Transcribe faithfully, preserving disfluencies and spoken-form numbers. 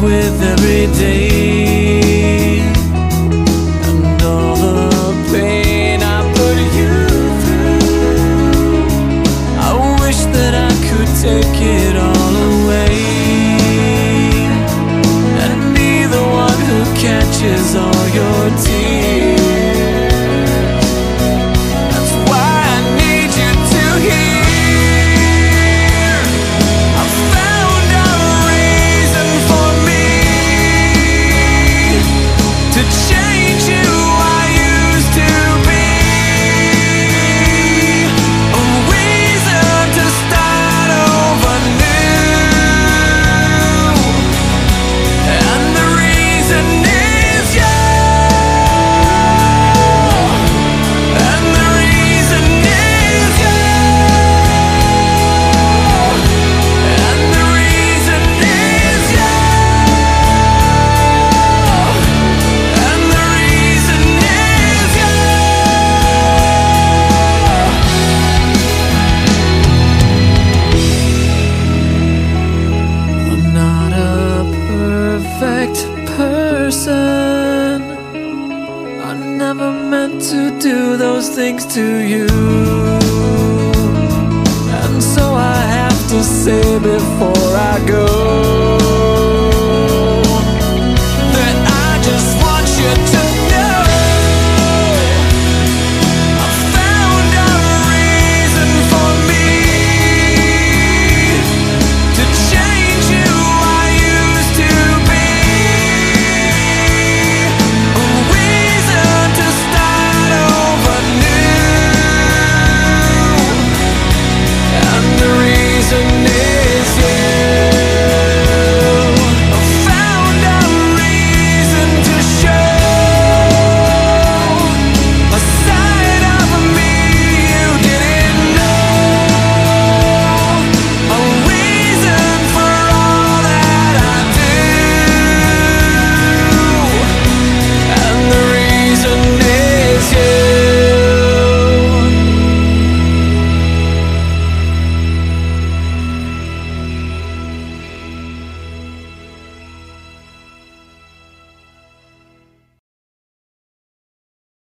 with every day, and all the pain I put you through. I wish that I could take it all away and be the one who catches all your tears. That's why I need you to hear. I found a reason for me to change who I used to be, a reason to start over new, and the reason is you, and the reason is you, and the reason is you, and the reason is you. I'm not a perfect person. I never meant to do those things to you, and so I have to say before I go,